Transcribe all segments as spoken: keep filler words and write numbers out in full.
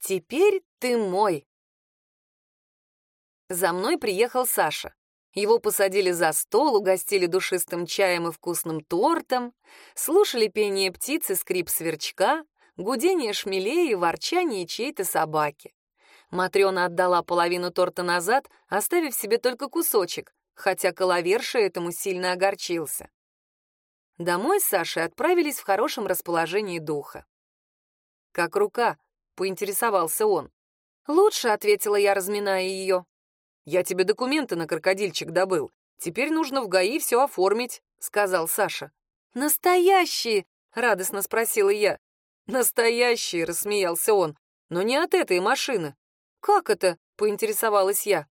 Теперь ты мой. За мной приехал Саша. Его посадили за стол, угостили душистым чаем и вкусным тортом, слушали пение птиц и скрип сверчка, гудение шмелей и ворчание чьей-то собаки. Матрёна отдала половину торта назад, оставив себе только кусочек, хотя коловерша этому сильно огорчился. Домой с Сашей отправились в хорошем расположении духа. «Как рука?» — поинтересовался он. «Лучше», — ответила я, разминая ее. «Я тебе документы на крокодильчик добыл. Теперь нужно в ГАИ все оформить», — сказал Саша. «Настоящие?» — радостно спросила я. «Настоящие», — рассмеялся он, — «но не от этой машины». «Как это?» — поинтересовалась я.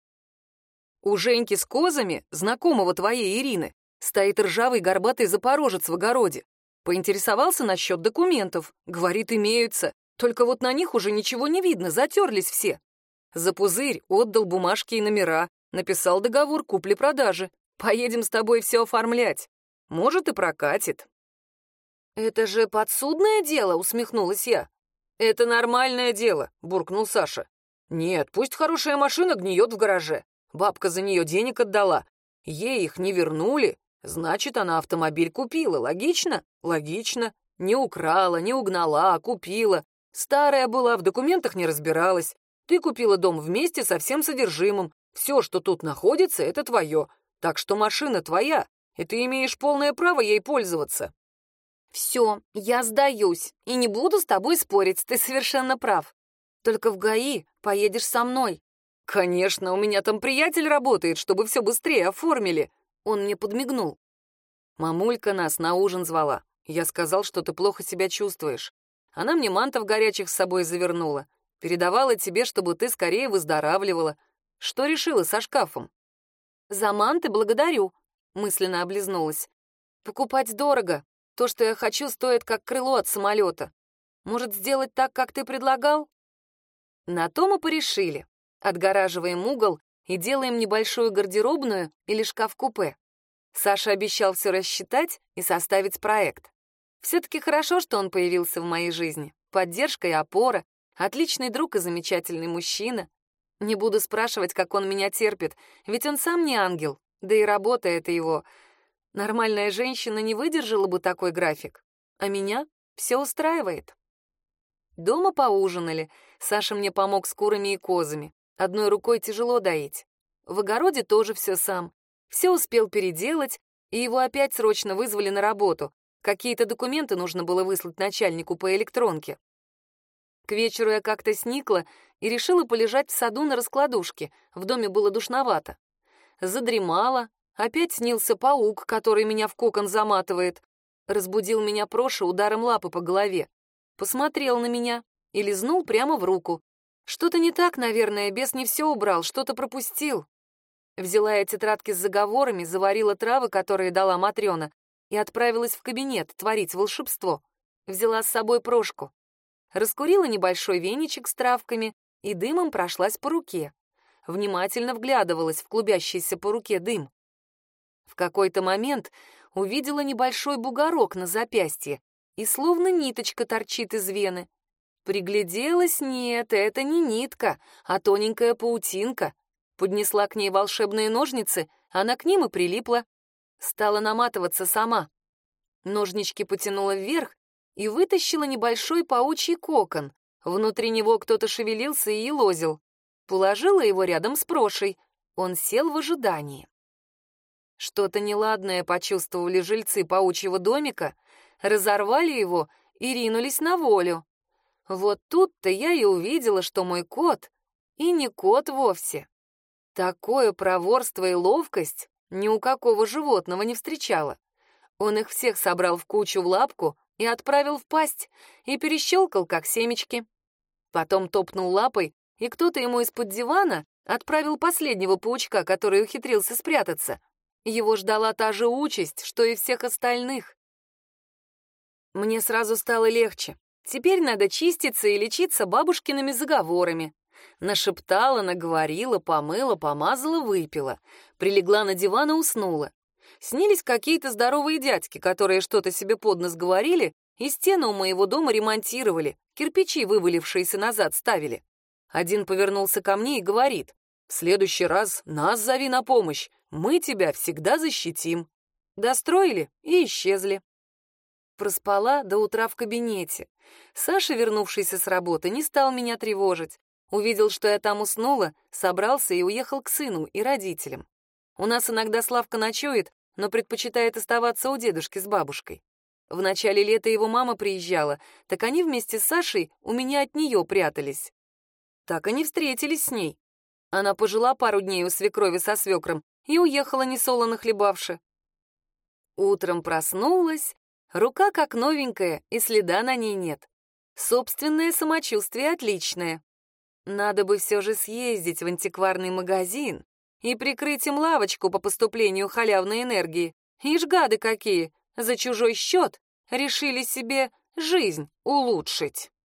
«У Женьки с козами, знакомого твоей Ирины, стоит ржавый горбатый запорожец в огороде. Поинтересовался насчет документов. Говорит, имеются, только вот на них уже ничего не видно, затерлись все. За пузырь отдал бумажки и номера, написал договор купли-продажи. Поедем с тобой все оформлять. Может, и прокатит». «Это же подсудное дело», — усмехнулась я. «Это нормальное дело», — буркнул Саша. «Нет, пусть хорошая машина гниет в гараже. Бабка за нее денег отдала. Ей их не вернули, значит, она автомобиль купила. Логично? Логично. Не украла, не угнала, а купила. Старая была, в документах не разбиралась. Ты купила дом вместе со всем содержимым. Все, что тут находится, это твое. Так что машина твоя, и ты имеешь полное право ей пользоваться». «Все, я сдаюсь, и не буду с тобой спорить, ты совершенно прав. Только в ГАИ поедешь со мной». «Конечно, у меня там приятель работает, чтобы все быстрее оформили». Он мне подмигнул. «Мамулька нас на ужин звала. Я сказал, что ты плохо себя чувствуешь. Она мне мантов горячих с собой завернула. Передавала тебе, чтобы ты скорее выздоравливала. Что решила со шкафом?» «За манты благодарю», — мысленно облизнулась. «Покупать дорого. То, что я хочу, стоит как крыло от самолета. Может, сделать так, как ты предлагал?» На то мы порешили. Отгораживаем угол и делаем небольшую гардеробную или шкаф-купе. Саша обещал все рассчитать и составить проект. Все-таки хорошо, что он появился в моей жизни. Поддержка и опора, отличный друг и замечательный мужчина. Не буду спрашивать, как он меня терпит, ведь он сам не ангел, да и работа это его. Нормальная женщина не выдержала бы такой график, а меня все устраивает. Дома поужинали, Саша мне помог с курами и козами. Одной рукой тяжело доить. В огороде тоже все сам. Все успел переделать, и его опять срочно вызвали на работу. Какие-то документы нужно было выслать начальнику по электронке. К вечеру я как-то сникла и решила полежать в саду на раскладушке. В доме было душновато. Задремала, опять снился паук, который меня в кокон заматывает. Разбудил меня Проша ударом лапы по голове. Посмотрел на меня и лизнул прямо в руку. Что-то не так, наверное, бес не все убрал, что-то пропустил. Взяла я тетрадки с заговорами, заварила травы, которые дала Матрёна, и отправилась в кабинет творить волшебство. Взяла с собой Прошку. Раскурила небольшой веничек с травками и дымом прошлась по руке. Внимательно вглядывалась в клубящийся по руке дым. В какой-то момент увидела небольшой бугорок на запястье, и словно ниточка торчит из вены. Пригляделась, нет, это не нитка, а тоненькая паутинка. Поднесла к ней волшебные ножницы, она к ним и прилипла. Стала наматываться сама. Ножнички потянула вверх и вытащила небольшой паучий кокон. Внутри него кто-то шевелился и елозил. Положила его рядом с Прошей. Он сел в ожидании. Что-то неладное почувствовали жильцы паучьего домика, разорвали его и ринулись на волю. Вот тут-то я и увидела, что мой кот и не кот вовсе. Такое проворство и ловкость ни у какого животного не встречала. Он их всех собрал в кучу в лапку и отправил в пасть, и перещелкал, как семечки. Потом топнул лапой, и кто-то ему из-под дивана отправил последнего паучка, который ухитрился спрятаться. Его ждала та же участь, что и всех остальных. Мне сразу стало легче. Теперь надо чиститься и лечиться бабушкиными заговорами. Нашептала, наговорила, помыла, помазала, выпила. Прилегла на диван и уснула. Снились какие-то здоровые дядьки, которые что-то себе под нос говорили И стены у моего дома ремонтировали, кирпичи, вывалившиеся назад, ставили. Один повернулся ко мне и говорит: «В следующий раз нас зови на помощь, мы тебя всегда защитим». Достроили и исчезли. Проспала до утра в кабинете. Саша, вернувшийся с работы, не стал меня тревожить. Увидел, что я там уснула, собрался и уехал к сыну и родителям. У нас иногда Славка ночует, но предпочитает оставаться у дедушки с бабушкой. В начале лета его мама приезжала, так они вместе с Сашей у меня от нее прятались. Так они встретились с ней. Она пожила пару дней у свекрови со свекром и уехала несолоно хлебавши. Утром проснулась, рука как новенькая, и следа на ней нет. Собственное самочувствие отличное. Надо бы все же съездить в антикварный магазин и прикрыть им лавочку по поступлению халявной энергии. Ишь, гады какие, за чужой счет решили себе жизнь улучшить.